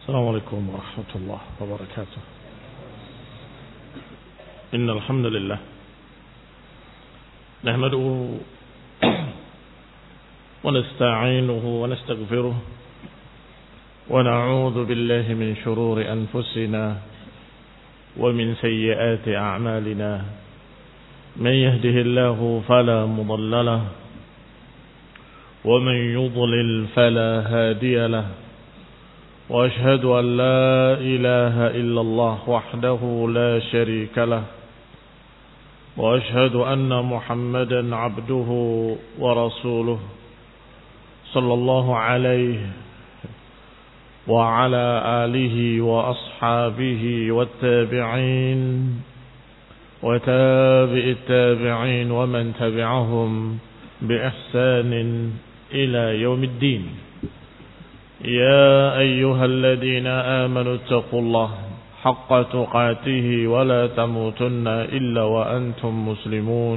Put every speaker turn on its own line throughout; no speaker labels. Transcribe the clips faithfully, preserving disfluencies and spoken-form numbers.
السلام عليكم ورحمة الله وبركاته. إن الحمد لله نحمده ونستعينه ونستغفره ونعوذ بالله من شرور أنفسنا ومن سيئات أعمالنا. من يهده الله فلا مضل له ومن يضلل فلا هادي له. وأشهد أن لا إله إلا الله وحده لا شريك له. وأشهد أن محمدا عبده ورسوله صلى الله عليه وعلى آله وأصحابه والتابعين وتابع التابعين ومن تبعهم بإحسان إلى يوم الدين. يا أيها الذين آمنوا اتقوا الله حق تقاته ولا تموتن إلا وأنتم مسلمون.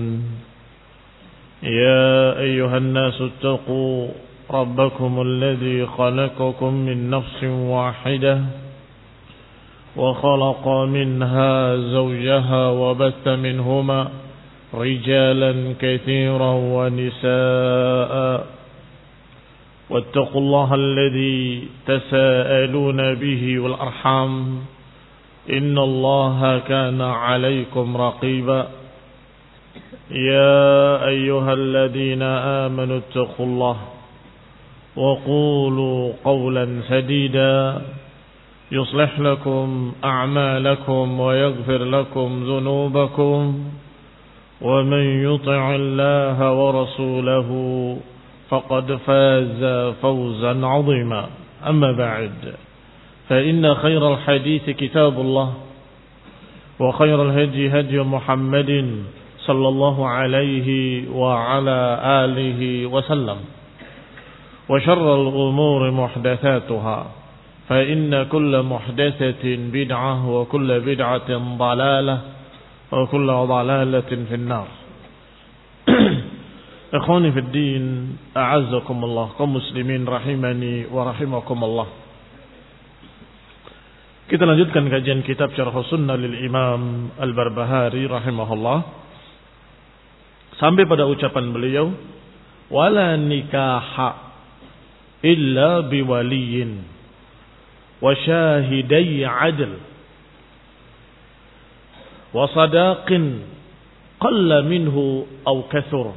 يا أيها الناس اتقوا ربكم الذي خلقكم من نفس واحدة وخلق منها زوجها وبث منهما رجالا كثيرا ونساء. واتقوا الله الذي تساءلون به والأرحام إن الله كان عليكم رقيبا. يا أيها الذين آمنوا اتقوا الله وقولوا قولا سديدا يصلح لكم أعمالكم ويغفر لكم ذنوبكم. ومن يطع الله ورسوله فقد فاز فوزا عظيما. أما بعد فإن خير الحديث كتاب الله وخير الهدي هدي محمد صلى الله عليه وعلى آله وسلم. وشر الأمور محدثاتها فإن كل محدثة بدعة وكل بدعة ضلالة وكل ضلالة في النار. Ikhwani fid din, a'azzakumullah, kaum muslimin rahimani wa rahimakumullah. Kita lanjutkan kajian kitab Syarh Sunnah lil Imam Al-Barbahari rahimahullah sampai pada ucapan beliau, wala nikaha illa biwaliyin wa syahidai adl wa sadaqin qalla minhu aw kathur.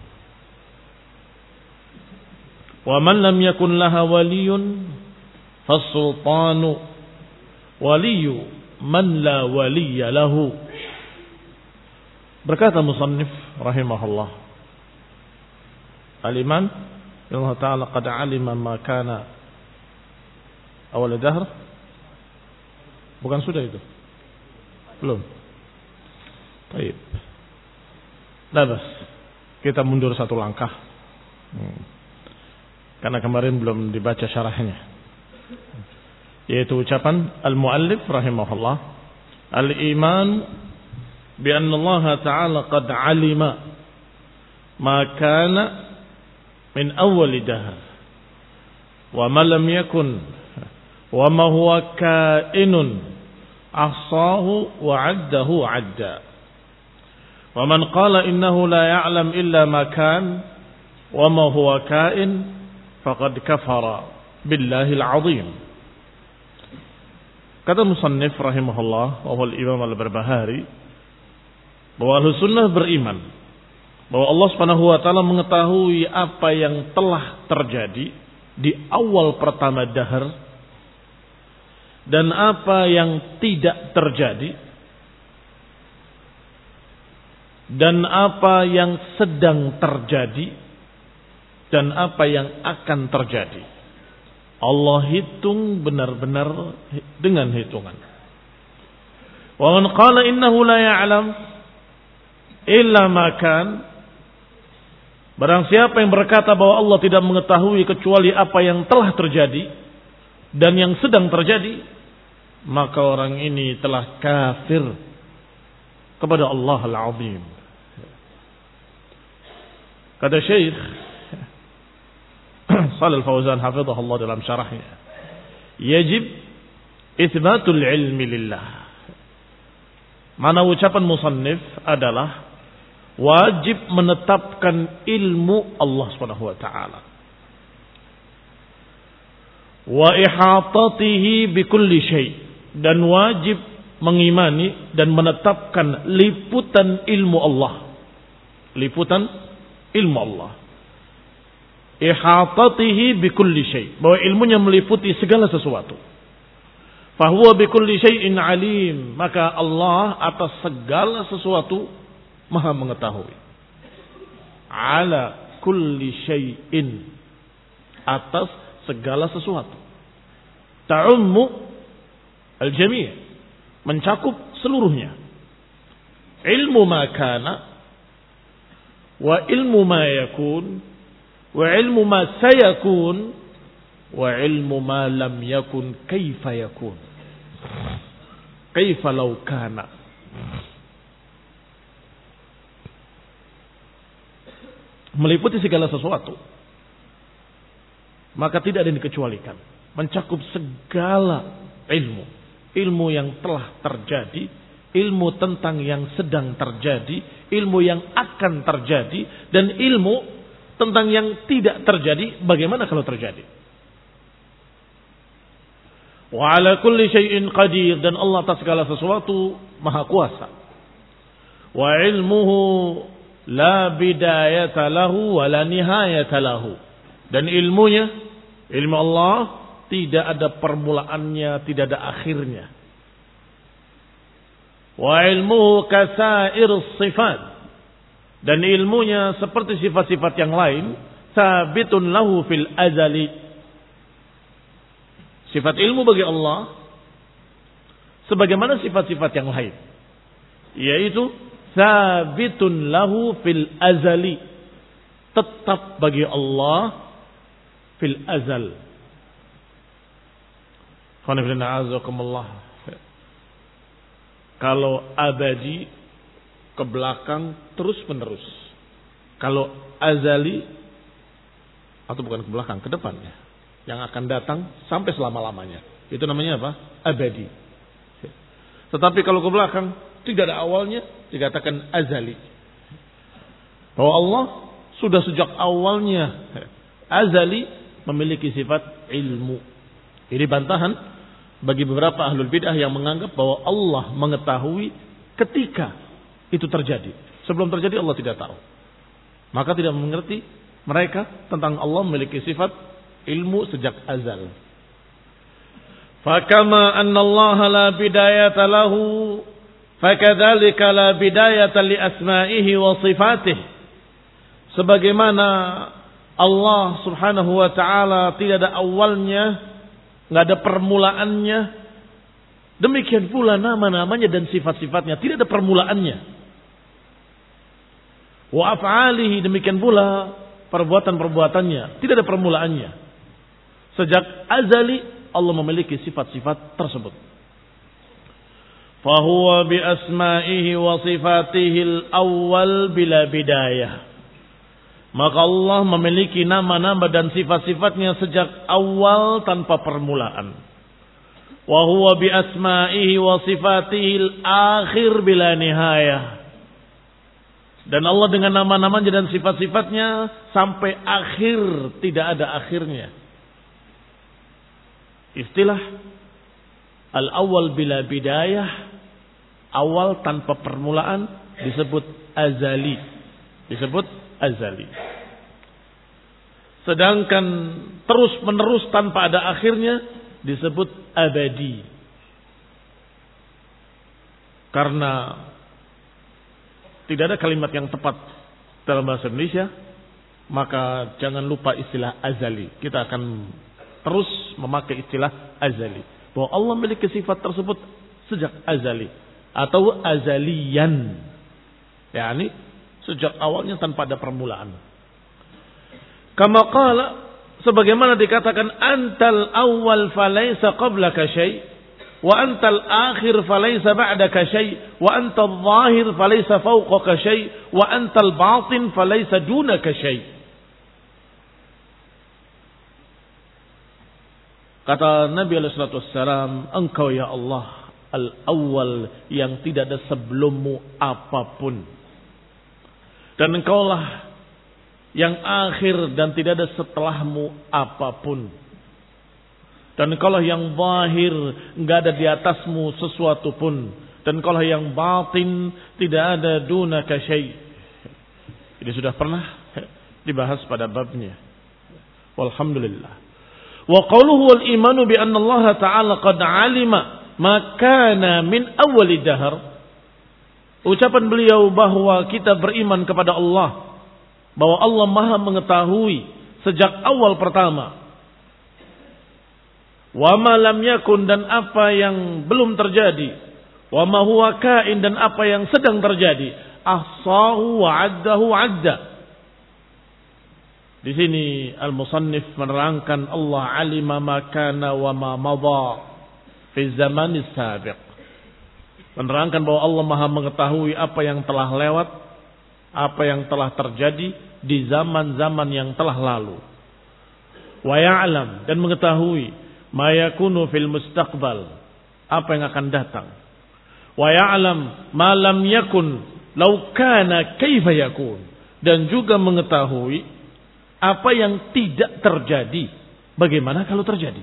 Wa man lam yakun laha waliyun fasultanu waliyu man la waliya lahu. Berkata musannif rahimahullah, al-iman Allah Ta'ala qad alima ma kana awal dahr. Bukan sudah itu? Belum. Baik. Labas. Kita mundur satu langkah. Hmm. Karena kemarin belum dibaca syarahnya. Yaitu ucapan al-muallif rahimahullah, al-iman bi anna Allah Ta'ala qad alima ma kana min awwal dahr wa ma lam yakun wa ma huwa kainun ahsahu wa 'addahu 'adda. Wa man qala innahu la ya'lam illa ma kan wa ma huwa kain faqad kafara billahil azim. Kata musannif rahimahullah wa huwal Imam Al-Barbahari, bahwa Ahlus Sunnah beriman bahwa Allah Subhanahu wa taala mengetahui apa yang telah terjadi di awal pertama dahar dan apa yang tidak terjadi dan apa yang sedang terjadi dan apa yang akan terjadi. Allah hitung benar-benar dengan hitungan. Wa man qala innahu la ya'lam illa ma kan, barang siapa yang berkata bahwa Allah tidak mengetahui kecuali apa yang telah terjadi dan yang sedang terjadi, maka orang ini telah kafir kepada Allah Al-Azim. Kata Syekh Shalih Al-Fauzan hafizahullah dalam syarahnya, yajib itsbatul ilmi lillah. Mana ucapan musannif adalah wajib menetapkan ilmu Allah Subhanahu wa taala. Wa ihatatihi bikulli syai', dan wajib mengimani dan menetapkan liputan ilmu Allah. Liputan ilmu Allah. Ihatatihi bikulli syai', bahwa ilmunya meliputi segala sesuatu. Fahuwa bikulli syai'in alim, maka Allah atas segala sesuatu maha mengetahui. Ala kulli syai'in, atas segala sesuatu. Ta'ummu al-jami', mencakup seluruhnya. Ilmu ma kana wa ilmu ma yakun wa ilmu ma sayakun wa ilmu ma lam yakun kaifa yakun. Kaifa law kana. Meliputi segala sesuatu, maka tidak ada yang dikecualikan. Mencakup segala ilmu. Ilmu yang telah terjadi, ilmu tentang yang sedang terjadi, ilmu yang akan terjadi, dan ilmu tentang yang tidak terjadi, bagaimana kalau terjadi. Wa ala kulli syai'in qadir, dan Allah atas segala sesuatu maha kuasa. Wa ilmuhu la bidayata lahu wa la nihayata lahu, dan ilmunya, ilmu Allah tidak ada permulaannya, tidak ada akhirnya. Wa ilmuhu kasair sifat, dan ilmunya seperti sifat-sifat yang lain, sabitun lahu fil azali. Sifat ilmu bagi Allah sebagaimana sifat-sifat yang lain, yaitu sabitun lahu fil azali, tetap bagi Allah fil azal. Kalau abadi ke belakang terus menerus. Kalau azali, atau bukan ke belakang, ke depannya, yang akan datang sampai selama-lamanya, itu namanya apa? Abadi. Tetapi kalau ke belakang tidak ada awalnya, dikatakan azali. Bahwa Allah sudah sejak awalnya azali memiliki sifat ilmu. Ini bantahan bagi beberapa ahlul bidah yang menganggap bahwa Allah mengetahui ketika itu terjadi. Sebelum terjadi Allah tidak tahu. Maka tidak mengerti mereka tentang Allah memiliki sifat ilmu sejak azal. Fakama anna Allah la bidayata lahu, fakadzalika la bidayata li asma'ihi wa sifatihi. Sebagaimana Allah Subhanahu wa taala tidak ada awalnya, enggak ada permulaannya, demikian pula nama-namanya dan sifat-sifatnya tidak ada permulaannya. Wa af'alihi, demikian pula perbuatan-perbuatannya tidak ada permulaannya. Sejak azali Allah memiliki sifat-sifat tersebut. Fahuwa bi asma'ihi wa sifatihi al-awwal bila bidayah. Maka Allah memiliki nama-nama dan sifat-sifatnya sejak awal tanpa permulaan. Wa huwa bi asma'ihi wa sifatihi al-akhir bila nihayah. Dan Allah dengan nama-namanya dan sifat-sifatnya sampai akhir, tidak ada akhirnya. Istilah al-awwal bila bidayah, awal tanpa permulaan, disebut azali. Disebut azali. Sedangkan terus menerus tanpa ada akhirnya disebut abadi. Karena tidak ada kalimat yang tepat dalam bahasa Indonesia, maka jangan lupa istilah azali. Kita akan terus memakai istilah azali. Bahwa Allah memiliki sifat tersebut sejak azali. Atau azaliyan. yakni sejak awalnya tanpa ada permulaan. Kama qala, sebagaimana dikatakan, antal awwal falaysa qablaka syai' wa antal akhir falaysa ba'daka syai' wa antal zahir falaysa fawqaka syai' wa antal batin falaysa dunaka syai'. Kata Nabi alaihi salatu wassalam, engkau ya Allah al-awwal yang tidak ada sebelummu apapun. Dan engkaulah yang akhir dan tidak ada setelahmu apapun. Dan engkaulah yang zahir, enggak ada di atasmu sesuatu pun. Dan engkaulah yang batin, tidak ada dunaka syai'. Ini sudah pernah dibahas pada babnya. Walhamdulillah. Wa qawluhu wal imanu bi anna Allah Ta'ala qad alima ma kana min awwali dahr. Ucapan beliau bahwa kita beriman kepada Allah, bahwa Allah Maha mengetahui sejak awal pertama. Wa ma lam yakun, dan apa yang belum terjadi. Wa ma huwa kain, dan apa yang sedang terjadi. Ahsahu wa addahu adda. Di sini al-musannif menerangkan Allah alima ma kana wa ma madha fi zamanis sabiq. Menerangkan bahwa Allah Maha mengetahui apa yang telah lewat, apa yang telah terjadi di zaman-zaman yang telah lalu. Wa ya'lam, dan mengetahui ma yakunu fil mustaqbal, apa yang akan datang. Wa ya'lam ma lam yakun law kana kaifa yakun, dan juga mengetahui apa yang tidak terjadi, bagaimana kalau terjadi.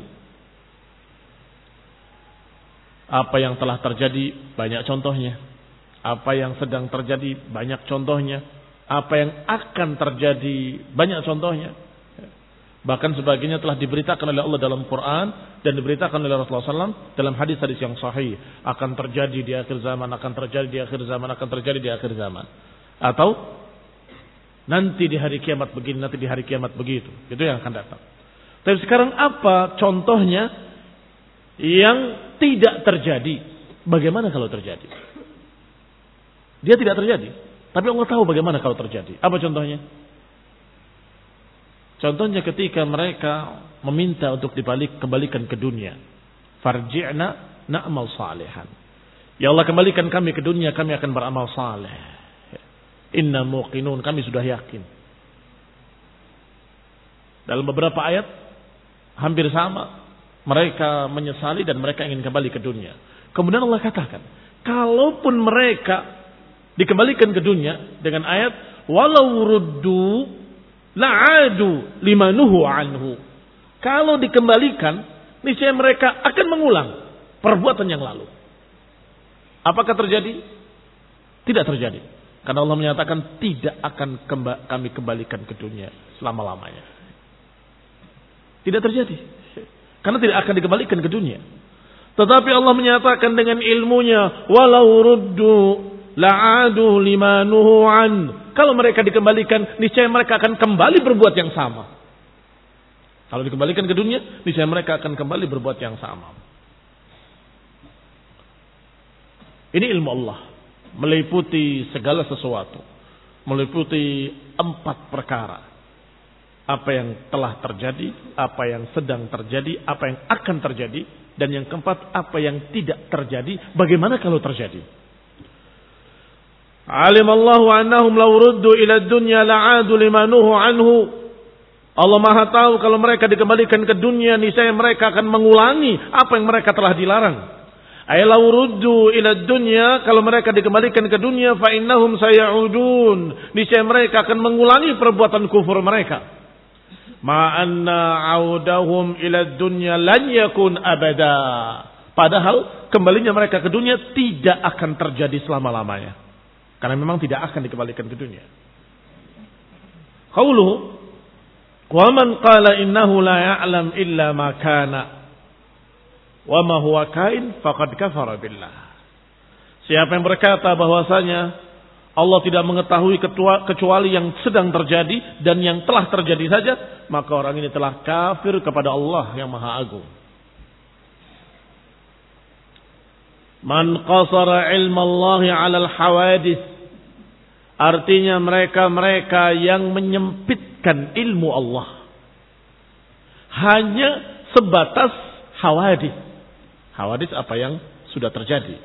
Apa yang telah terjadi banyak contohnya, apa yang sedang terjadi banyak contohnya, apa yang akan terjadi banyak contohnya. Bahkan sebagainya telah diberitakan oleh Allah dalam Quran dan diberitakan oleh Rasulullah shallallahu alaihi wasallam dalam hadis-hadis yang sahih. Akan terjadi di akhir zaman, akan terjadi di akhir zaman, akan terjadi di akhir zaman. Atau nanti di hari kiamat begini, nanti di hari kiamat begitu. Itu yang akan datang. Tapi sekarang apa contohnya yang tidak terjadi? Bagaimana kalau terjadi? Dia tidak terjadi, tapi Allah tahu bagaimana kalau terjadi. Apa contohnya? Contohnya ketika mereka meminta untuk dibalik kembalikan ke dunia. Farji'na na'mal salihan. Ya Allah, kembalikan kami ke dunia, kami akan beramal saleh. Inna muqinun, kami sudah yakin. Dalam beberapa ayat hampir sama, mereka menyesali dan mereka ingin kembali ke dunia. Kemudian Allah katakan, kalaupun mereka dikembalikan ke dunia dengan ayat walau ruddu la'adu limanuhu anhu. Kalau dikembalikan, niscaya mereka akan mengulang perbuatan yang lalu. Apakah terjadi? Tidak terjadi. Karena Allah menyatakan tidak akan kemba, kami kembalikan ke dunia selama-lamanya. Tidak terjadi. Karena tidak akan dikembalikan ke dunia. Tetapi Allah menyatakan dengan ilmunya, walau ruddu la'adu limanuhu an. Kalau mereka dikembalikan, niscaya mereka akan kembali berbuat yang sama. Kalau dikembalikan ke dunia, niscaya mereka akan kembali berbuat yang sama. Ini ilmu Allah. Meliputi segala sesuatu. Meliputi empat perkara. Apa yang telah terjadi, apa yang sedang terjadi, apa yang akan terjadi, dan yang keempat, apa yang tidak terjadi, bagaimana kalau terjadi. Alimallahu annahum law ruddu ila dunya la'adu limanuhu anhu. Allah Maha tahu kalau mereka dikembalikan ke dunia, niscaya mereka akan mengulangi apa yang mereka telah dilarang. Ay law ruddu ila dunya, kalau mereka dikembalikan ke dunia, fa innahum sayauddun, niscaya mereka akan mengulangi perbuatan kufur mereka. Ma anna audahum ila dunya lan yakun abada. Padahal kembalinya mereka ke dunia tidak akan terjadi selama-lamanya. Karena memang tidak akan dikembalikan ke dunia. Qauluhu wa man qala innahu la ya'lam illa ma kana wa ma huwa kain faqad kafara billah. Siapa yang berkata bahwasanya Allah tidak mengetahui kecuali yang sedang terjadi dan yang telah terjadi saja, maka orang ini telah kafir kepada Allah yang Maha Agung. Man qasara ilma Allah 'ala al-hawadith, artinya mereka-mereka yang menyempitkan ilmu Allah hanya sebatas hawadith. Hawadith apa yang sudah terjadi.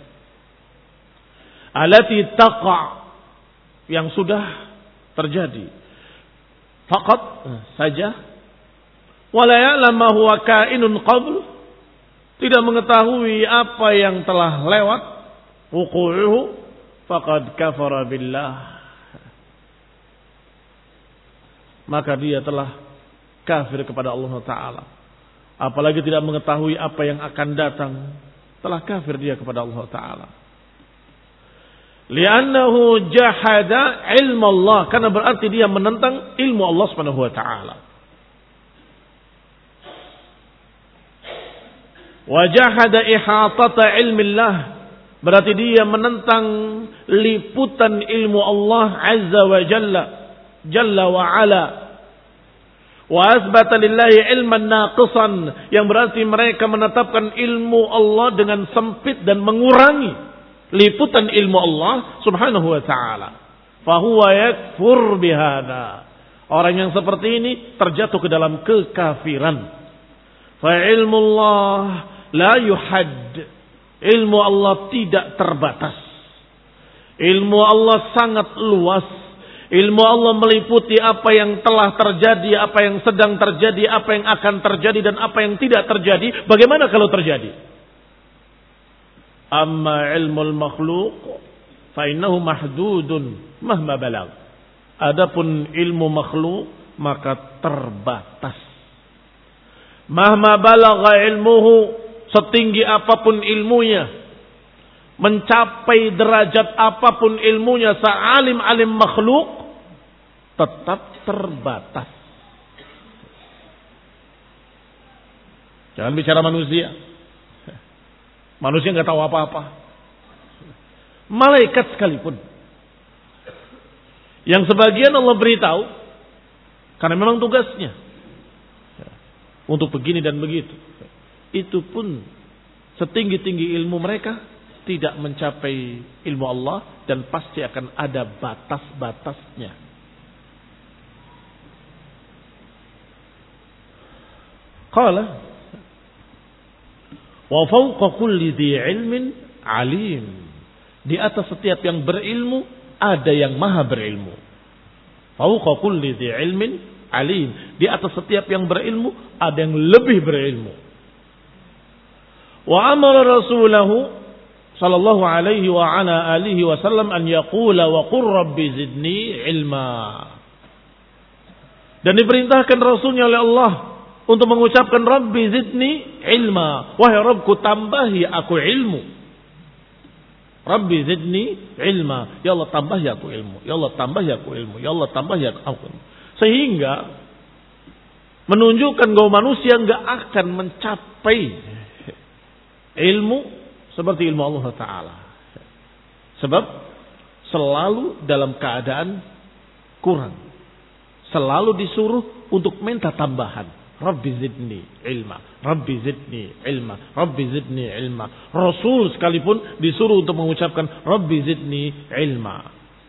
Alati taqa', yang sudah terjadi. Faqat saja. Wala ya'lam ma huwa kainun qabl tidak mengetahui apa yang telah lewat, wuqu'uhu faqad kafara billah, maka dia telah kafir kepada Allah Ta'ala. Apalagi tidak mengetahui apa yang akan datang, telah kafir dia kepada Allah Ta'ala. Li'annahu jahada ilmu Allah, karena berarti dia menentang ilmu Allah Subhanahu wa Ta'ala. Wa jahada ihatata ilmillah, berarti dia menentang liputan ilmu Allah Azza wa Jalla, Jalla wa Ala. Wa asbata lillahi ilman naqisan, yang berarti mereka menetapkan ilmu Allah dengan sempit dan mengurangi liputan ilmu Allah Subhanahu wa Ta'ala. Fahuwa yakfur bihada, orang yang seperti ini terjatuh ke dalam kekafiran. Fa ilmu Allah la yuhad, ilmu Allah tidak terbatas, ilmu Allah sangat luas. Ilmu Allah meliputi apa yang telah terjadi, apa yang sedang terjadi, apa yang akan terjadi, dan apa yang tidak terjadi. Bagaimana kalau terjadi? Amma ilmul makhluk fa innahu mahdudun mahma balag. Adapun ilmu makhluk maka terbatas. Mahma balagha ilmuhu, setinggi apapun ilmunya, mencapai derajat apapun ilmunya, sealim-alim makhluk, tetap terbatas. Jangan bicara manusia. Manusia nggak tahu apa-apa. Malaikat sekalipun, yang sebagian Allah beritahu karena memang tugasnya untuk begini dan begitu, itu pun setinggi-tinggi ilmu mereka tidak mencapai ilmu Allah, dan pasti akan ada batas-batasnya. Qala wa fawqa kulli dhi ilmin alim, di atas setiap yang berilmu ada yang maha berilmu. Fawqa kulli dhi ilmin alim, di atas setiap yang berilmu ada yang lebih berilmu. Wa amara rasulahu sallallahu alaihi wa ala alihi wasallam an yaqula wa qur rabbi zidni ilma, dan diperintahkan rasulnya oleh Allah untuk mengucapkan Rabbi zidni ilma, wahai Rabbku tambahi aku ilmu. Rabbi zidni ilma, ya Allah tambahi aku ilmu, ya Allah tambahi aku ilmu, ya Allah tambahi aku ilmu. Sehingga menunjukkan bahwa manusia enggak akan mencapai ilmu seperti ilmu Allah Ta'ala. Sebab selalu dalam keadaan kurang, selalu disuruh untuk minta tambahan. Rabbi zidni ilma, Rabbi zidni ilma, Rabbi zidni ilma. Rasul sekalipun disuruh untuk mengucapkan Rabbi zidni ilma.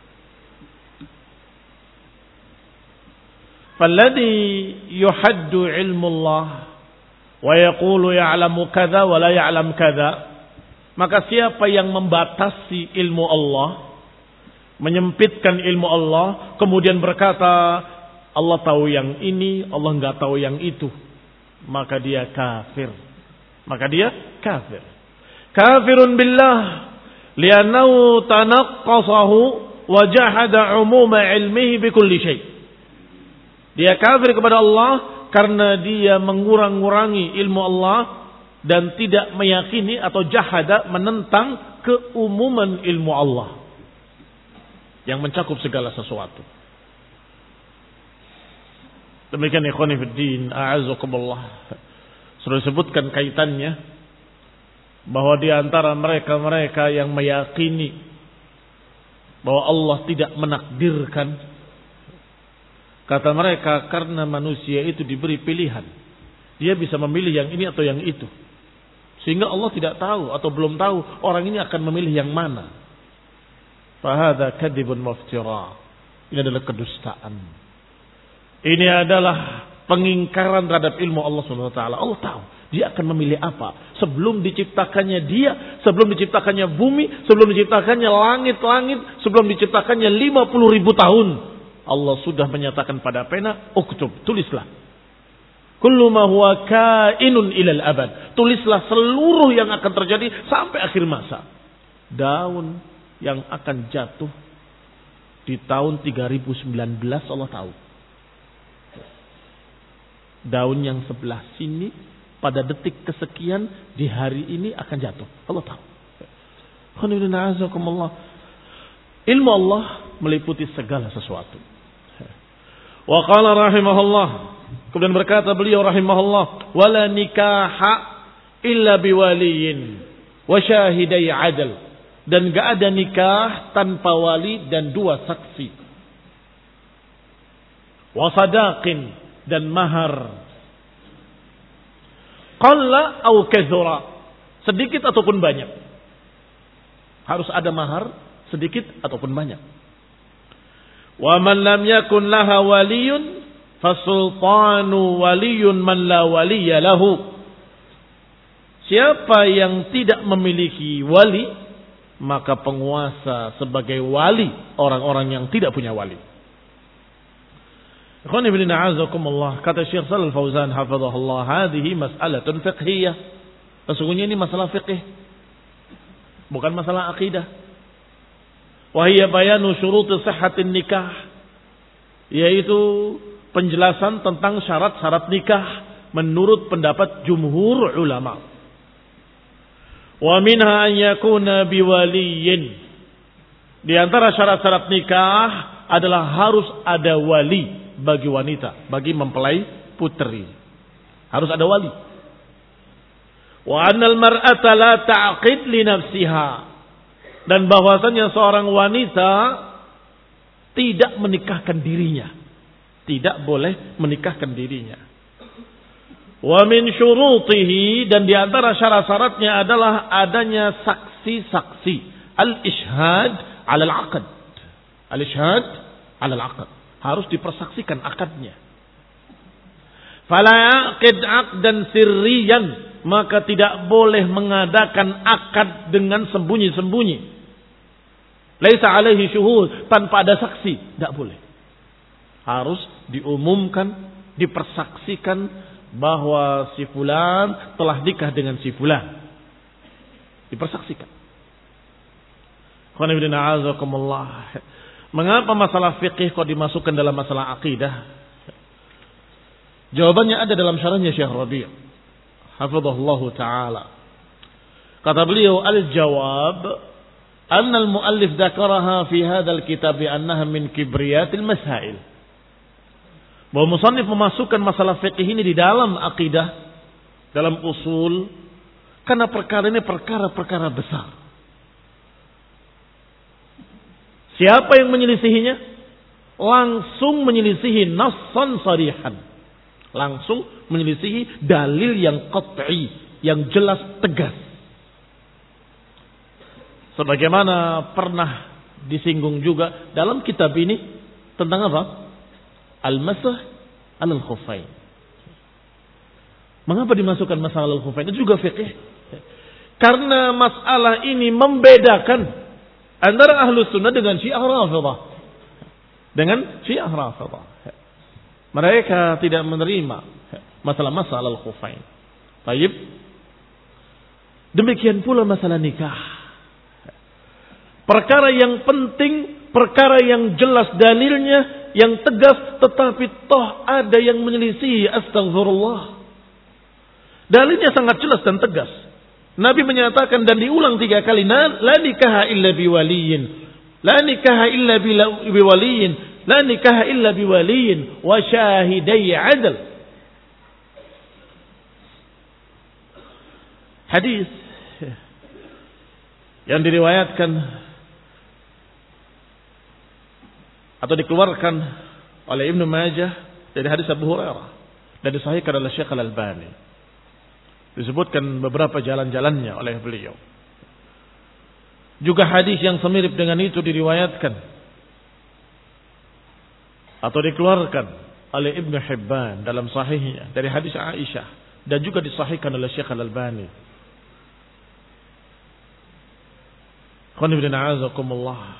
Falladhi yuhaddu ilmu Allah wa yaqulu ya'lamu kadza wa la ya'lam kadza, maka siapa yang membatasi ilmu Allah, menyempitkan ilmu Allah, kemudian berkata Allah tahu yang ini, Allah enggak tahu yang itu, maka dia kafir. Maka dia kafir. Kafirun billah li'annahu tanaqqasahu wa jahada umuma ilmihi bi kulli syai'. Dia kafir kepada Allah karena dia mengurang-urangi ilmu Allah dan tidak meyakini atau jahada, menentang keumuman ilmu Allah yang mencakup segala sesuatu. Demikian ikhwani fiddin, a'azzakumullah. Sudah disebutkan kaitannya bahwa di antara mereka-mereka yang meyakini bahwa Allah tidak menakdirkan, kata mereka karena manusia itu diberi pilihan, dia bisa memilih yang ini atau yang itu, sehingga Allah tidak tahu atau belum tahu orang ini akan memilih yang mana. Fahadha kadhibun muftira, ini adalah kedustaan. Ini adalah pengingkaran terhadap ilmu Allah subhanahu wa taala. Allah tahu dia akan memilih apa. Sebelum diciptakannya dia, sebelum diciptakannya bumi, sebelum diciptakannya langit-langit, sebelum diciptakannya lima puluh ribu tahun, Allah sudah menyatakan pada pena, uktub, tulislah. Kullu ma huwa kainun ilal abad. Tulislah seluruh yang akan terjadi sampai akhir masa. Daun yang akan jatuh di tahun tiga ribu sembilan belas Allah tahu. Daun yang sebelah sini pada detik kesekian di hari ini akan jatuh. Allah tahu. Ilmu Allah meliputi segala sesuatu. Wa qala rahimahullah, kemudian berkata beliau rahimahullah, wala nikaha illa biwaliyin wa syahidai adl, dan enggak ada nikah tanpa wali dan dua saksi. Wa sadaqin, dan mahar. Qalla au kathura, sedikit ataupun banyak. Harus ada mahar, sedikit ataupun banyak. Wa man lam yakun laha waliyun fasultanu waliyun man la waliya lahu. Siapa yang tidak memiliki wali, maka penguasa sebagai wali orang-orang yang tidak punya wali. Ikhwan ibn a'azakumullah, kata Syekh Shalal Fauzan hafizahullah, hadhihi mas'alatun fiqhiyah. Sesungguhnya ini masalah fikih, bukan masalah akidah. Wa hiya bayanu syuruti sihhatin nikah, yaitu penjelasan tentang syarat-syarat nikah menurut pendapat jumhur ulama. Wa minha an yakuna biwaliyin. Di antara syarat-syarat nikah adalah harus ada wali bagi wanita, bagi mempelai putri. Harus ada wali. Wa annal mar'ata la ta'qid li nafsiha, dan bahwasanya seorang wanita tidak menikahkan dirinya, tidak boleh menikahkan dirinya. Wa min syurutihi, dan di antara syarat-syaratnya adalah adanya saksi-saksi, al-ishhad 'ala al-'aqd. Al-ishhad 'ala al-'aqd, harus dipersaksikan akadnya. Fala yaqid 'aqdan sirriyan, maka tidak boleh mengadakan akad dengan sembunyi-sembunyi. Laisa alaihi syuhud, tanpa ada saksi, tidak boleh. Harus diumumkan, dipersaksikan bahwa si fulan telah nikah dengan si fulan. Dipersaksikan. Mengapa masalah fikih kok dimasukkan dalam masalah akidah? Jawabannya ada dalam syarahnya Syekh Rabi', hafizahullahu ta'ala. Kata beliau, al-jawab anna al-muallif dzakaraha fi hadzal kitab annaha min kibriyatil masail. Bahwa musannif memasukkan masalah fikih ini di dalam akidah, dalam usul, karena perkara ini perkara-perkara besar. Siapa yang menyelisihinya? Langsung menyelisihi nassan sarihan. Langsung menyelisihi dalil yang qat'i, yang jelas tegas. Sebagaimana pernah disinggung juga dalam kitab ini tentang apa? Al-masah al-khuffain. Mengapa dimasukkan masalah al-khuffain? Itu juga fikih. Karena masalah ini membedakan antara Ahlus Sunnah dengan Syiah Rafidhah. Dengan Syiah Rafidhah. Mereka tidak menerima masalah-masalah al-khuffain. Baik. Demikian pula masalah nikah. Perkara yang penting, perkara yang jelas dalilnya, yang tegas, tetapi toh ada yang menyelisihi, astagfirullah. Dalilnya sangat jelas dan tegas. Nabi menyatakan dan diulang tiga kali, la nikaha illa biwaliyin, la nikaha illa biwaliyin, la nikaha illa biwaliyin wa syahidai adl. Hadis yang diriwayatkan atau dikeluarkan oleh Ibnu Majah dari hadis Abu Hurairah dan disahihkan oleh Syekh Al-Albani. Disebutkan beberapa jalan-jalannya oleh beliau. Juga hadis yang semirip dengan itu diriwayatkan atau dikeluarkan oleh Ibnu Hibban dalam sahihnya dari hadis Aisyah dan juga disahihkan oleh Syekh Al-Albani. Qul inna a'udzukumullah.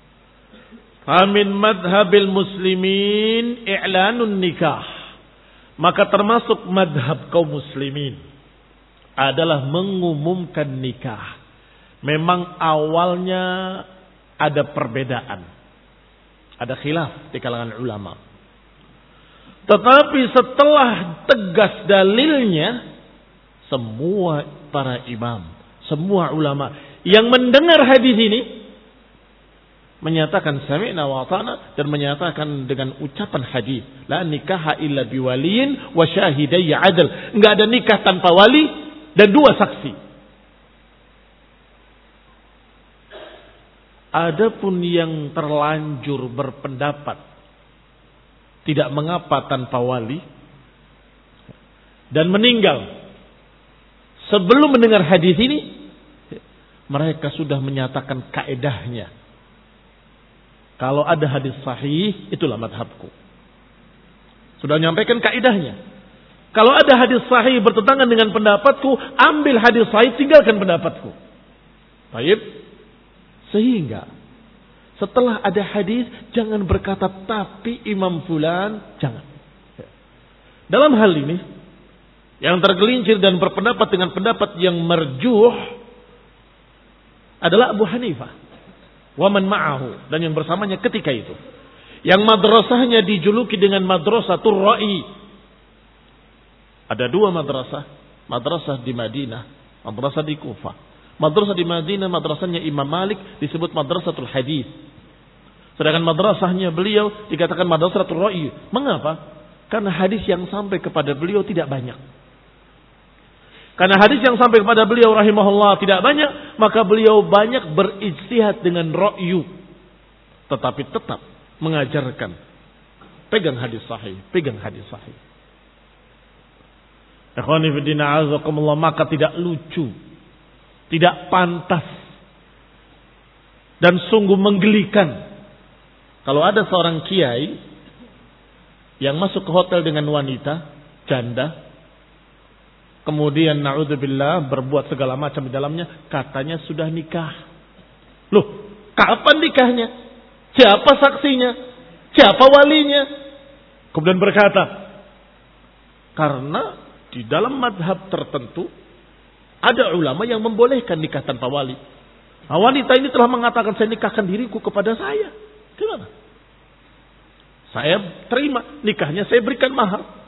Amin madhabil muslimin i'lanun nikah. Maka termasuk madhab kaum muslimin adalah mengumumkan nikah. Memang awalnya ada perbedaan. Ada khilaf di kalangan ulama. Tetapi setelah tegas dalilnya, semua para imam, semua ulama yang mendengar hadis ini menyatakan sami'na wa ata'na dan menyatakan dengan ucapan hadis, la nikaha illa biwaliyin wa syahidai adl. Enggak ada nikah tanpa wali dan dua saksi. Adapun yang terlanjur berpendapat tidak mengapa tanpa wali dan meninggal sebelum mendengar hadis ini, mereka sudah menyatakan kaedahnya. Kalau ada hadis sahih, itulah madhabku. Sudah menyampaikan kaedahnya. Kalau ada hadis sahih bertentangan dengan pendapatku, ambil hadis sahih, tinggalkan pendapatku. Baik. Sehingga setelah ada hadis, jangan berkata tapi Imam Fulan, jangan. Dalam hal ini, yang tergelincir dan berpendapat dengan pendapat yang marjuh adalah Abu Hanifah. Wa man ma'ahu, dan yang bersamanya ketika itu. Yang madrasahnya dijuluki dengan madrasatul ra'i. Ada dua madrasah. Madrasah di Madinah, madrasah di Kufah. Madrasah di Madinah, madrasahnya Imam Malik disebut madrasatul hadis. Sedangkan madrasahnya beliau dikatakan madrasatul ra'i. Mengapa? Karena hadis yang sampai kepada beliau tidak banyak. Karena hadis yang sampai kepada beliau rahimahullah tidak banyak, maka beliau banyak berijtihad dengan ra'yu. Tetapi tetap mengajarkan pegang hadis sahih, pegang hadis sahih. Ikhwani fi din a'azakumullah, maka tidak lucu, tidak pantas dan sungguh menggelikan kalau ada seorang kiai yang masuk ke hotel dengan wanita janda, kemudian na'udzubillah berbuat segala macam di dalamnya, katanya sudah nikah. Loh, kapan nikahnya? Siapa saksinya? Siapa walinya? Kemudian berkata, karena di dalam madhab tertentu ada ulama yang membolehkan nikah tanpa wali. Nah, wanita ini telah mengatakan, saya nikahkan diriku kepada saya. Gimana? Saya terima nikahnya, saya berikan mahar.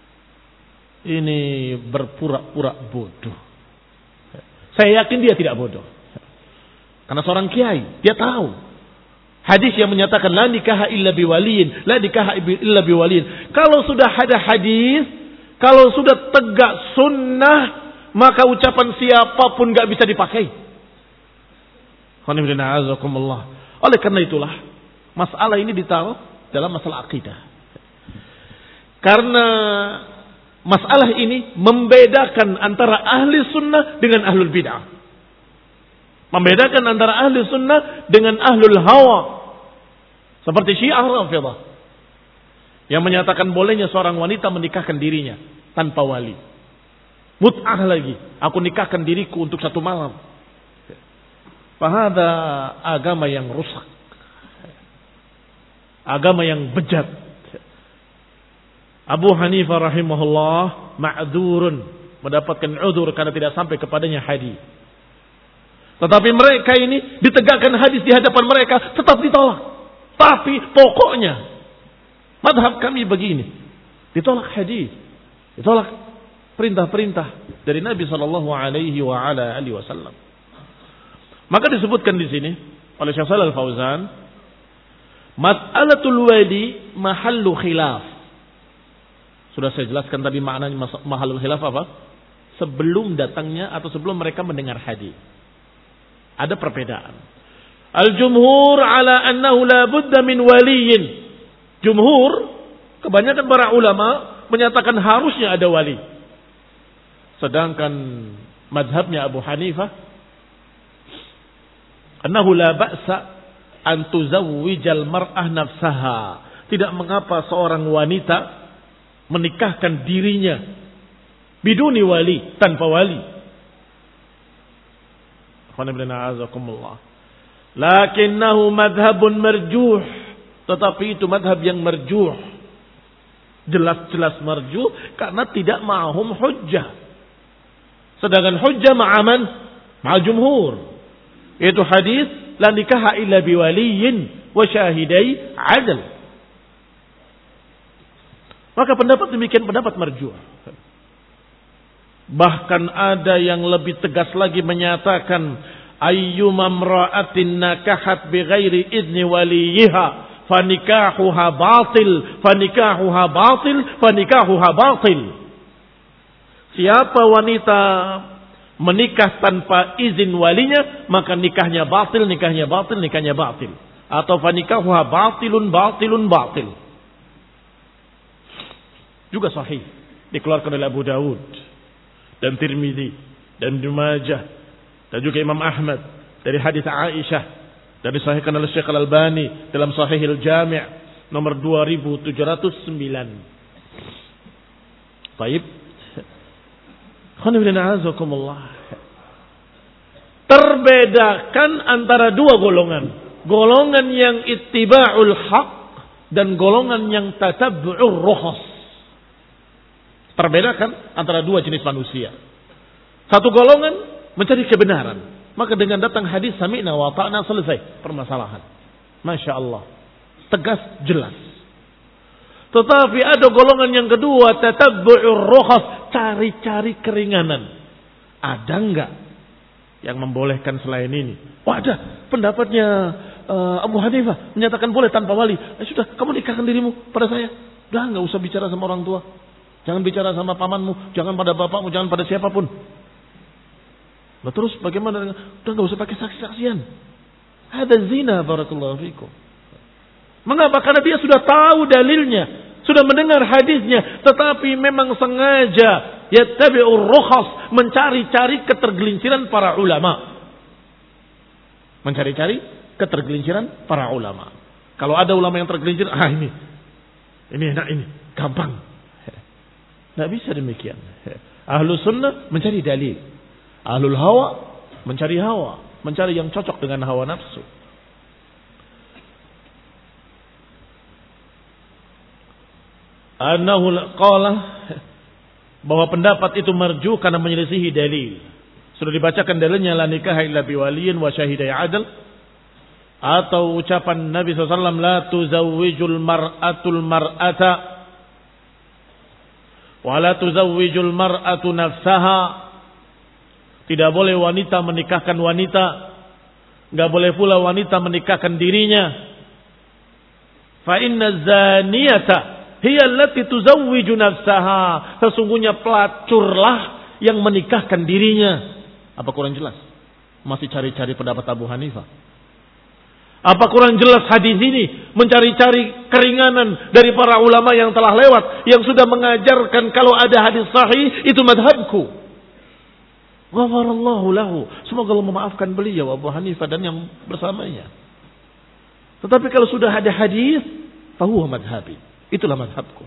Ini berpura-pura bodoh. Saya yakin dia tidak bodoh. Karena seorang kiai, dia tahu hadis yang menyatakan la nikaha illa biwaliyin, la nikaha illa biwaliyin. Kalau sudah ada hadis, kalau sudah tegak sunnah, maka ucapan siapapun gak bisa dipakai. Oleh karena itulah masalah ini ditaruh dalam masalah akidah. Karena masalah ini membedakan antara ahli sunnah dengan ahlul bid'ah. Membedakan antara ahli sunnah dengan ahlul hawa. Seperti Syiah Rafidhah yang menyatakan bolehnya seorang wanita menikahkan dirinya tanpa wali. Mut'ah lagi, aku nikahkan diriku untuk satu malam. Fahada agama yang rusak, agama yang bejat. Abu Hanifah rahimahullah ma'dzurun, mendapatkan udzur karena tidak sampai kepadanya hadis. Tetapi mereka ini ditegakkan hadis di hadapan mereka, tetap ditolak. Tapi pokoknya madhab kami begini, ditolak hadis, ditolak perintah-perintah dari Nabi sallallahu alaihi wa ala alihi wasallam. Maka disebutkan di sini oleh Syekh Shalal Al-Fauzan, mas'alatul wali mahallu khilaf. Sudah saya jelaskan tadi maknanya mahallul khilaf apa? Sebelum datangnya atau sebelum mereka mendengar hadis. Ada perbedaan. Al-jumhur ala annahu la budda min waliyin. Jumhur, kebanyakan para ulama menyatakan harusnya ada wali. Sedangkan madhabnya Abu Hanifah, annahu la ba'sa an tuzawwijal mar'ah nafsaha. Tidak mengapa seorang wanita menikahkan dirinya biduni wali, tanpa wali. Lakinnahu madhabun marjuh, tetapi itu madhab yang marjuh. Jelas-jelas marju karena tidak ma'hum hujjah. Sedangkan hujjah ma'aman ma'al jumhur. Itu hadis la nikaha illa biwaliyin wa syahidai adl. Maka pendapat demikian pendapat marjuh. Bahkan ada yang lebih tegas lagi menyatakan ayyuma imra'atin nakahat bighairi idni waliyiha fanikahuha batil fanikahuha batil fanikahuha batil. Siapa wanita menikah tanpa izin walinya, maka nikahnya batil, nikahnya batil, nikahnya batil. Atau fanikahuha batilun batilun batil. Juga sahih dikeluarkan oleh Abu Dawud dan Tirmidzi dan Ibnu Majah dan juga Imam Ahmad dari hadis Aisyah dan disahihkan oleh Syekh Al-Albani dalam Sahihul Jami' nomor dua ribu tujuh ratus sembilan. Baik. Terbedakan antara dua golongan. Golongan yang ittiba'ul haq dan golongan yang tatabbu'ur rukhas. Terbedakan antara dua jenis manusia. Satu golongan mencari kebenaran. Maka dengan datang hadis sami'na wa ta'na selesai permasalahan. Masya Allah. Tegas, jelas. Tetapi ada golongan yang kedua, tatabbu'ur rukhas, cari-cari keringanan. Ada enggak yang membolehkan selain ini? Oh ada, pendapatnya uh, Abu Hanifah menyatakan boleh tanpa wali. Eh, sudah, kamu nikahkan dirimu pada saya. Udah enggak usah bicara sama orang tua. Jangan bicara sama pamanmu, jangan pada bapakmu, jangan pada siapapun. Nah terus bagaimana? Udah enggak usah pakai saksi-saksian. Ada zina, barakallahu fikum. Mengapa? Karena dia sudah tahu dalilnya, sudah mendengar hadisnya, tetapi memang sengaja yattabi'ur rukhas, mencari-cari ketergelinciran para ulama. Mencari-cari ketergelinciran para ulama. Kalau ada ulama yang tergelincir, ah ini, ini enak ini, gampang. Tidak bisa demikian. Ahlus sunnah mencari dalil. Ahlul hawa mencari hawa, mencari yang cocok dengan hawa nafsu. Annahu qala bahwa pendapat itu marjuh karena menyelisihi dalil. Sudah dibacakan dalilnya la nikaha illa biwaliyin wa syahidai adl. Atau ucapan Nabi sallallahu alaihi wasallam la tuzawwijul mar'atul mar'ata wa la tuzawwijul mar'atu nafsaha. Tidak boleh wanita menikahkan wanita, enggak boleh pula wanita menikahkan dirinya. Fa inna zaniyata hiya allati tuzawwiju nafsaha. Sesungguhnya pelacurlah yang menikahkan dirinya. Apa kurang jelas? Masih cari-cari pendapat Abu Hanifah. Apa kurang jelas hadis ini? Mencari-cari keringanan dari para ulama yang telah lewat, yang sudah mengajarkan kalau ada hadis sahih itu madhabku. Ghafarallahu lahu. Semoga Allah memaafkan beliau Abu Hanifah dan yang bersamanya. Tetapi kalau sudah ada hadis, fahuwa madhabi. Itulah madhabku.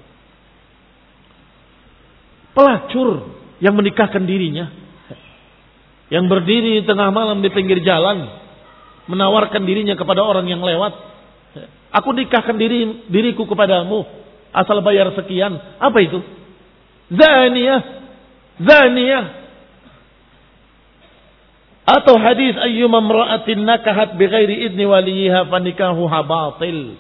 Pelacur yang menikahkan dirinya, yang berdiri tengah malam di pinggir jalan, menawarkan dirinya kepada orang yang lewat. Aku nikahkan diri, diriku kepadamu, asal bayar sekian. Apa itu? Zaniyah. Zaniyah. Atau hadis ayyuma imra'atin nakahat bighairi idni waliha fanikahuha batil.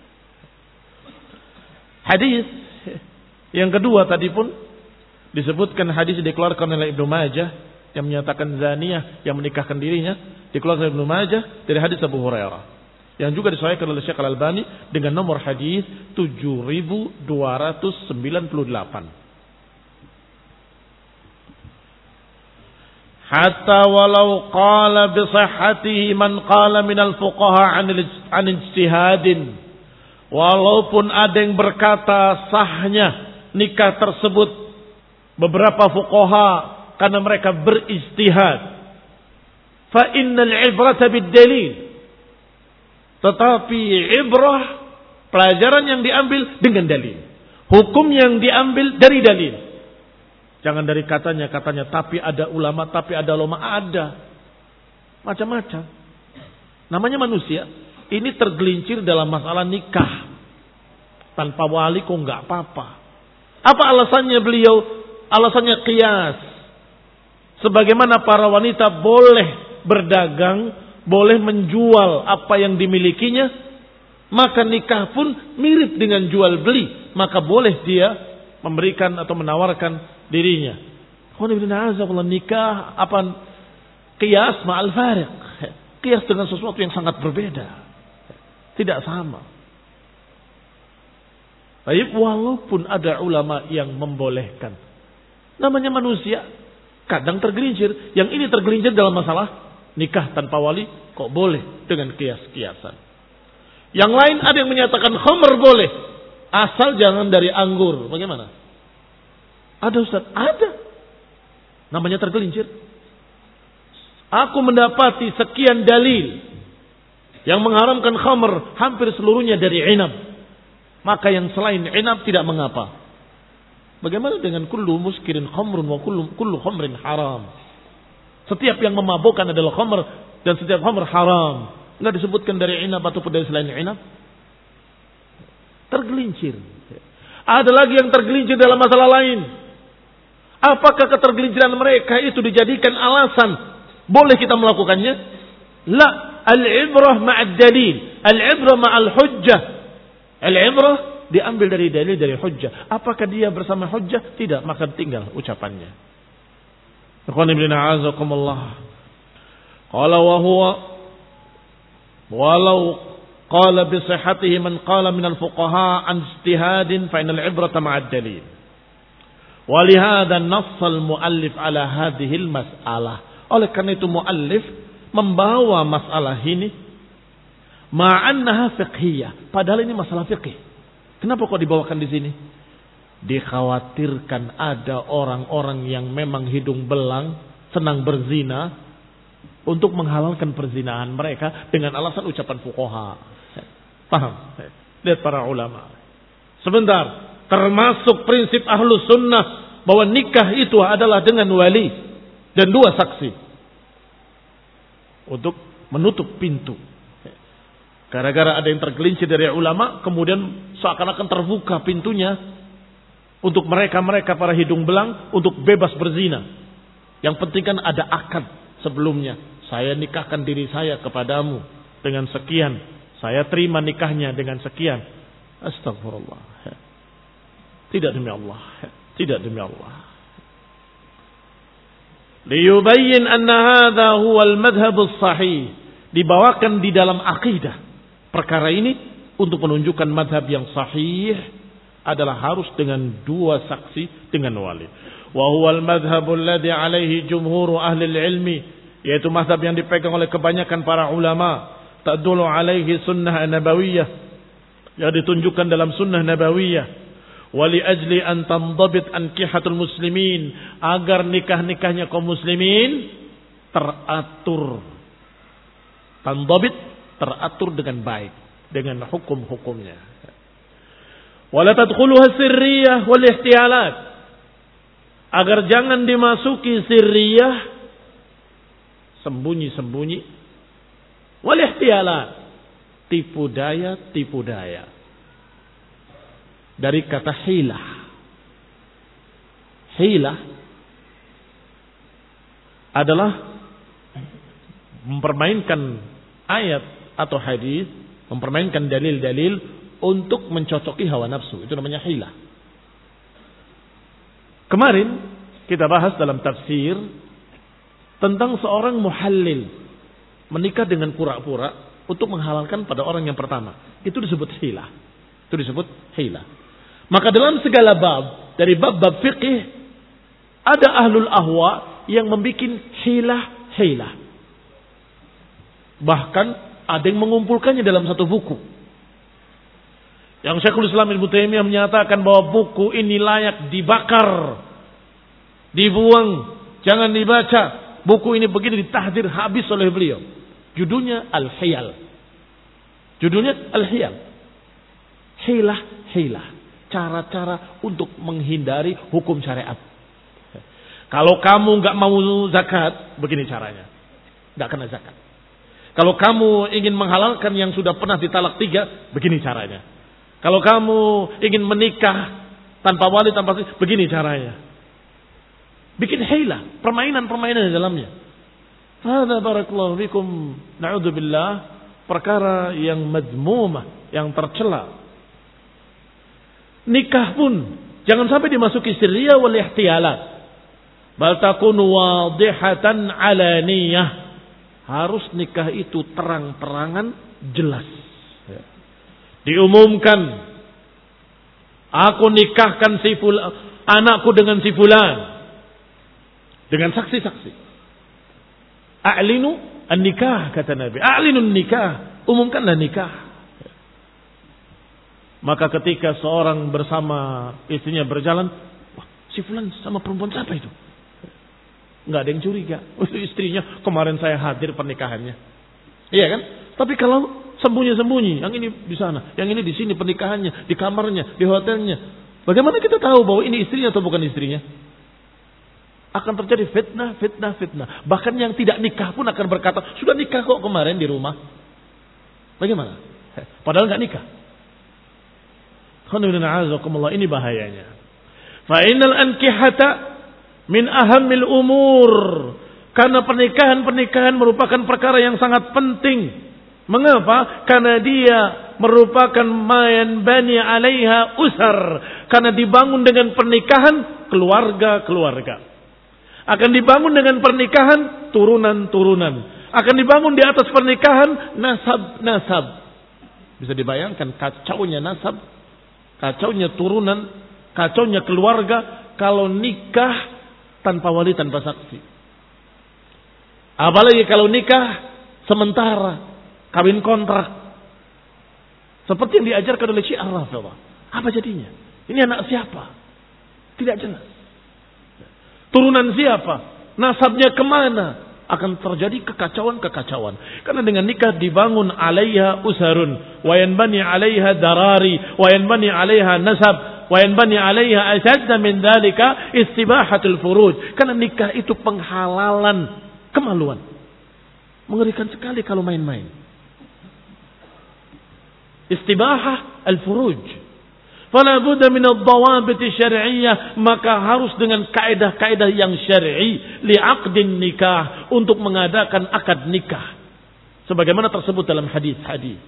Hadis yang kedua tadi pun disebutkan, hadis dikeluarkan oleh Ibnu Majah yang menyatakan zaniyah yang menikahkan dirinya, dikeluarkan oleh Ibnu Majah dari hadis Abu Hurairah yang juga disahihkan oleh Syekh Al-Albani dengan nomor hadis tujuh ribu dua ratus sembilan puluh delapan. Hatta walau qala bi sihhatihi man qala minal fuqaha an ijtihadin. Walaupun ada yang berkata sahnya nikah tersebut, beberapa fuqaha karena mereka berijtihad. Fa innal ibrata bid dalil. Tetapi ibrah, pelajaran yang diambil dengan dalil. Hukum yang diambil dari dalil. Jangan dari katanya-katanya, tapi ada ulama, tapi ada ulama, ada. Macam-macam. Namanya manusia. Ini tergelincir dalam masalah nikah. Tanpa wali kok enggak apa-apa. Apa alasannya beliau? Alasannya qiyas. Sebagaimana para wanita boleh berdagang, boleh menjual apa yang dimilikinya, maka nikah pun mirip dengan jual beli. Maka boleh dia memberikan atau menawarkan dirinya. Nikah apa? Qiyas ma'al fariq. Qiyas dengan sesuatu yang sangat berbeda. Tidak sama. Baik, walaupun ada ulama yang membolehkan. Namanya manusia, kadang tergelincir. Yang ini tergelincir dalam masalah nikah tanpa wali, kok boleh dengan kias-kiasan. Yang lain ada yang menyatakan khamr boleh, asal jangan dari anggur. Bagaimana? Ada Ustaz? Ada. Namanya tergelincir. Aku mendapati sekian dalil yang mengharamkan khamr, hampir seluruhnya dari inab. Maka yang selain inab tidak mengapa. Bagaimana dengan kullu muskirin khamrun wa kullu, kullu khamrin haram? Setiap yang memabukkan adalah khamr dan setiap khamr haram. Enggak disebutkan dari inab ataupun dari selain inab. Tergelincir. Ada lagi yang tergelincir dalam masalah lain. Apakah ketergelinciran mereka itu dijadikan alasan boleh kita melakukannya? La, al-ibrah ma'ad dalil, al-ibrah ma'al hujjah. Al-ibrah diambil dari dalil, dari hujjah. Apakah dia bersama hujjah? Tidak, maka tinggal ucapannya. Ikhwan ibn a'azakumullah. Qala wa huwa walau qala bi sihhatihi man qala min al-fuqaha an ijtihadin fa inal ibrata ma'ad dalil. Wa li hadha nass al-muallif ala hadhihi al-mas'alah. Oleh karena itu muallif membawa masalah ini ma'annaha fiqhiyah, padahal ini masalah fikih. Kenapa kok dibawakan di sini? Dikhawatirkan ada orang-orang yang memang hidung belang, senang berzina, untuk menghalalkan perzinahan mereka dengan alasan ucapan fuqaha. Paham? Lihat para ulama. Sebentar, termasuk prinsip ahlus sunnah bahwa nikah itu adalah dengan wali dan dua saksi untuk menutup pintu. Gara-gara ada yang tergelincir dari ulama, kemudian seakan-akan terbuka pintunya untuk mereka-mereka para hidung belang untuk bebas berzina. Yang penting kan ada akad sebelumnya. Saya nikahkan diri saya kepadamu dengan sekian. Saya terima nikahnya dengan sekian. Astagfirullah. Tidak demi Allah. Tidak demi Allah. Liyubayyin anna hadha huwa al-madhhab as-sahih. Dibawakan di dalam akidah. Perkara ini untuk menunjukkan madhab yang sahih adalah harus dengan dua saksi dengan wali. Wa huwa al-madhhabu alladhi alaihi jumhur ahli ilmi, yaitu madhab yang dipegang oleh kebanyakan para ulama. Tadullu alaihi sunnah nabawiyah, yang ditunjukkan dalam sunnah nabawiyah. Wa li ajli an tandabit ankihatul muslimin, agar nikah-nikahnya kaum muslimin teratur. Tandabit, teratur dengan baik, dengan hukum-hukumnya. Wala tadkhuluha sirriyah wal ihtiyalat, agar jangan dimasuki sirriyah, sembunyi-sembunyi, wal ihtiyalat, tipu daya, tipu daya. Dari kata hilah. Hilah adalah mempermainkan ayat atau hadis, mempermainkan dalil-dalil untuk mencocoki hawa nafsu. Itu namanya hilah. Kemarin kita bahas dalam tafsir tentang seorang muhallil menikah dengan pura-pura untuk menghalalkan pada orang yang pertama. Itu disebut hilah. Itu disebut hilah. Maka dalam segala bab, dari bab-bab fiqih, ada ahlul ahwa yang membuat hilah-hilah. Bahkan ada yang mengumpulkannya dalam satu buku. Yang Syekhul Islam Ibnu Taimiyah menyatakan bahwa buku ini layak dibakar, dibuang, jangan dibaca. Buku ini begini ditahdir habis oleh beliau. Judulnya Al-Hiyal. Judulnya Al-Hiyal. Hilah-hilah. Cara-cara untuk menghindari hukum syariat. Kalau kamu nggak mau zakat, begini caranya. Nggak kena zakat. Kalau kamu ingin menghalalkan yang sudah pernah ditalak tiga, begini caranya. Kalau kamu ingin menikah tanpa wali, tanpa begini caranya. Bikin hila, permainan-permainan di dalamnya. Hadza barakallahu fikum, na'udzubillah, perkara yang madzmumah, yang tercela. Nikah pun jangan sampai dimasuki sirriya wal ihtiyalat. Bal takunu wadihatan alaniyah. Harus nikah itu terang-terangan, jelas. Diumumkan, aku nikahkan si fulan, anakku dengan si fulan, dengan saksi-saksi. A'linu an-nikah, kata Nabi. A'linu an-nikah, umumkanlah nikah. Maka ketika seorang bersama istrinya berjalan, wah, si fulan sama perempuan siapa itu? Enggak ada yang curiga. Oh, itu istrinya, kemarin saya hadir pernikahannya. Iya kan? Tapi kalau sembunyi-sembunyi, yang ini di sana, yang ini di sini pernikahannya, di kamarnya, di hotelnya. Bagaimana kita tahu bahwa ini istrinya atau bukan istrinya? Akan terjadi fitnah, fitnah, fitnah. Bahkan yang tidak nikah pun akan berkata, sudah nikah kok kemarin di rumah. Bagaimana? Padahal nggak nikah. Ini bahayanya. Fa innal ankihata min ahammil umur. Karena pernikahan-pernikahan merupakan perkara yang sangat penting. Mengapa? Karena dia merupakan mayan bani alaiha usar. Karena dibangun dengan pernikahan keluarga-keluarga. Akan dibangun dengan pernikahan turunan-turunan. Akan dibangun di atas pernikahan nasab-nasab. Bisa dibayangkan kacaunya nasab, kacaunya turunan, kacaunya keluarga kalau nikah tanpa wali, tanpa saksi. Apalagi kalau nikah sementara, kawin kontrak. Seperti yang diajarkan oleh Syiah Rafidhah. Apa jadinya? Ini anak siapa? Tidak jelas. Turunan siapa? Nasabnya kemana? Akan terjadi kekacauan-kekacauan. Karena dengan nikah dibangun alaiha usarun. Wayanbani alaiha darari. Wayanbani alaiha nasab. Wayanbani alaiha asyadda min dhalika istibahatul furuj. Karena nikah itu penghalalan kemaluan. Mengerikan sekali kalau main-main. Istibahah al-furuj. Fala budda min ad-dawabit syar'iyyah, maka harus dengan kaidah-kaidah yang syar'i li'aqdin nikah, untuk mengadakan akad nikah sebagaimana tersebut dalam hadis-hadis.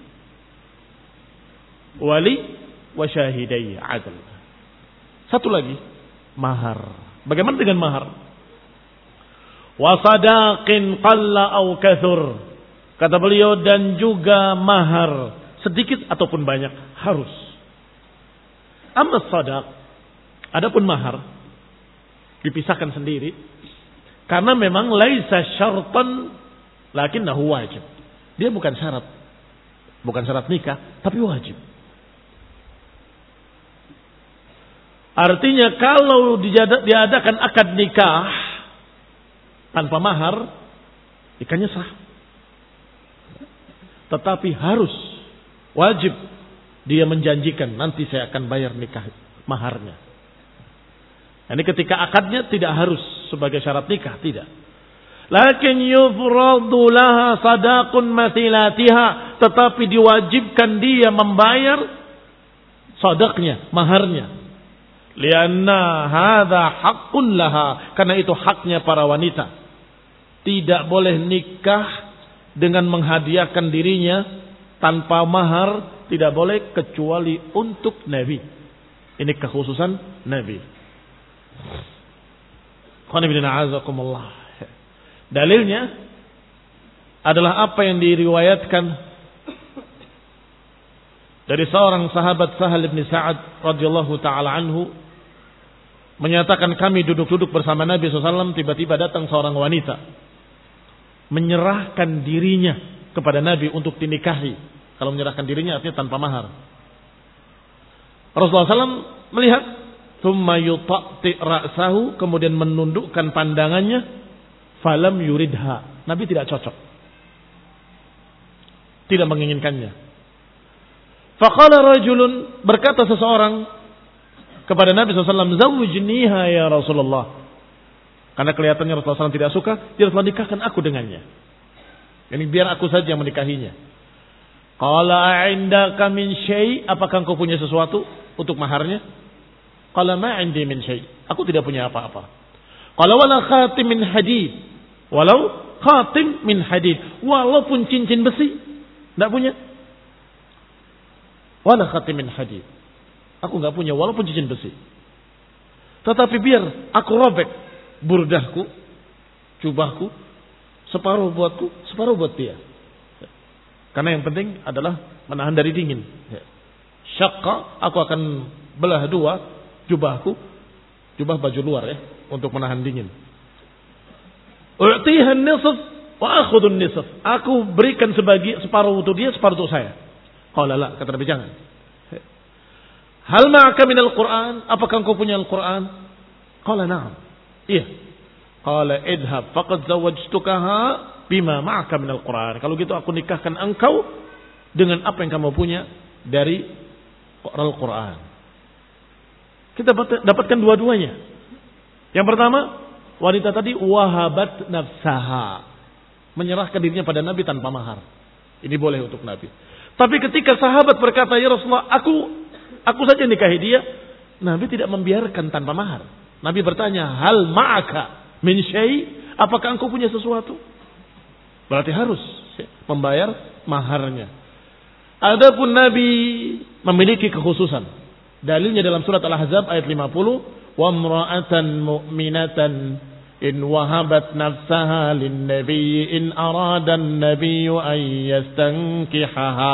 Wali wa syahidai adl. Satu lagi, mahar. Bagaimana dengan mahar? Wa sadaqin qalla aw kathur. Kata beliau, dan juga mahar, sedikit ataupun banyak, harus. Amma sadaq, adapun mahar dipisahkan sendiri karena memang laisa syartan lakinnahu wajib. Dia bukan syarat. Bukan syarat nikah, tapi wajib. Artinya kalau diadakan akad nikah tanpa mahar, nikahnya sah. Tetapi harus, wajib dia menjanjikan, nanti saya akan bayar nikah maharnya. Ini ketika akadnya tidak harus sebagai syarat nikah, tidak. Lakin yufradu laha sadaqun mathilatiha, tetapi diwajibkan dia membayar sadaqnya, maharnya. Lianna hadza haqqun laha, karena itu haknya para wanita. Tidak boleh nikah dengan menghadiahkan dirinya tanpa mahar. Tidak boleh kecuali untuk Nabi. Ini kekhususan Nabi. Dalilnya adalah apa yang diriwayatkan dari seorang sahabat Sahal bin Sa'ad radhiyallahu taala anhu, menyatakan kami duduk-duduk bersama Nabi shallallahu alaihi wasallam, tiba-tiba datang seorang wanita menyerahkan dirinya kepada Nabi untuk dinikahi. Kalau menyerahkan dirinya artinya tanpa mahar. Rasulullah shallallahu alaihi wasallam melihat, thumma yutaqti ra'sahu, kemudian menundukkan pandangannya, falam yuridha. Nabi tidak cocok, tidak menginginkannya. Faqala rajulun, berkata seseorang kepada Nabi shallallahu alaihi wasallam, zawwijniha ya Rasulullah. Karena kelihatannya Rasulullah shallallahu alaihi wasallam tidak suka, dia telah nikahkan aku dengannya. Ini biar aku saja yang menikahinya. Qala a'indaka min syai', apakah engkau punya sesuatu untuk maharnya? Qala ma 'indi min syai'. Aku tidak punya apa-apa. Qala wala khatim min hadid. Walau khatim min hadid. Walaupun cincin besi, enggak punya. Wala khatim min hadid. Aku enggak punya walaupun cincin besi. Tetapi biar aku robek burdahku, jubahku, separuh buatku, separuh buat dia. Karena yang penting adalah menahan dari dingin. Syaqqa, aku akan belah dua jubahku, jubah baju luar ya, untuk menahan dingin. U'tiha an-nisf wa akhudhu an-nisf. Aku berikan sebagi separuh untuk dia, separuh untuk saya. Qala la, kata Nabi jangan. Hal ma'aka minal Qur'an? Apakah engkau punya Al-Qur'an? Qala na'am. Iya. Qala idhab faqad zawajtukaha bima ma'aka minal Qur'an. Kalau gitu aku nikahkan engkau dengan apa yang kamu punya dari Al-Qur'an. Kita dapatkan dua-duanya. Yang pertama, wanita tadi wahabat nafsaha, menyerahkan dirinya pada Nabi tanpa mahar. Ini boleh untuk Nabi. Tapi ketika sahabat berkata, ya Rasulullah, aku aku saja nikahi dia, Nabi tidak membiarkan tanpa mahar. Nabi bertanya, hal ma'aka min syai'? Apakah engkau punya sesuatu? Berarti harus membayar maharnya. Adapun Nabi memiliki kekhususan. Dalilnya dalam surat Al-Ahzab ayat lima puluh, wa imra'atan mu'minatan in wahabat nafsaha lin-nabiy in arada an-nabiy an yastankihaha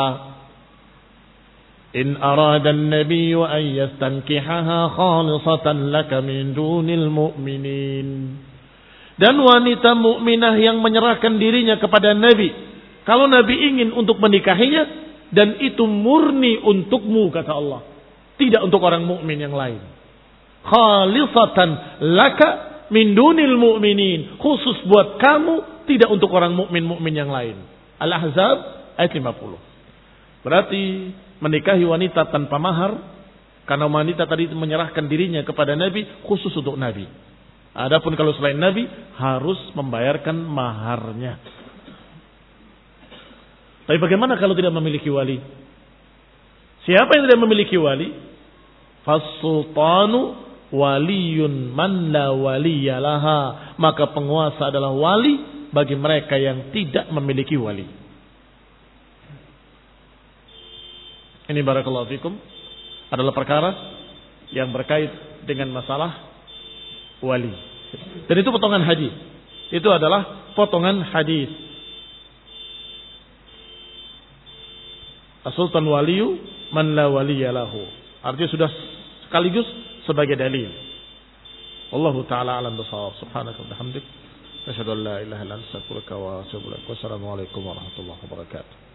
in arada an-nabiy an yastankihaha khalisatan laka min dunil mu'minin. Dan wanita mukminah yang menyerahkan dirinya kepada Nabi, kalau Nabi ingin untuk menikahinya, dan itu murni untukmu, kata Allah, tidak untuk orang mukmin yang lain. Khalisatan laka min dunil mu'minin, khusus buat kamu, tidak untuk orang mukmin-mukmin yang lain. Al-Ahzab ayat lima puluh. Berarti menikahi wanita tanpa mahar, karena wanita tadi menyerahkan dirinya kepada Nabi, khusus untuk Nabi. Adapun kalau selain Nabi, harus membayarkan maharnya. Tapi bagaimana kalau tidak memiliki wali? Siapa yang tidak memiliki wali? Fas-sultanu waliyun man la waliyalaha. Maka penguasa adalah wali bagi mereka yang tidak memiliki wali. Ini barakallahu fikum adalah perkara yang berkait dengan masalah wali. Dan itu potongan hadis. Itu adalah potongan hadis. As-sultan waliyu man la waliyalahu. Artinya sudah sekaligus sebagai dalil. Wallahu taala alam bisawab. Subhanaka wa bihamdik, asyhadu an la ilaha illa anta, astaghfiruka wa atubu ilaik. Wassalamu alaikum warahmatullahi wabarakatuh.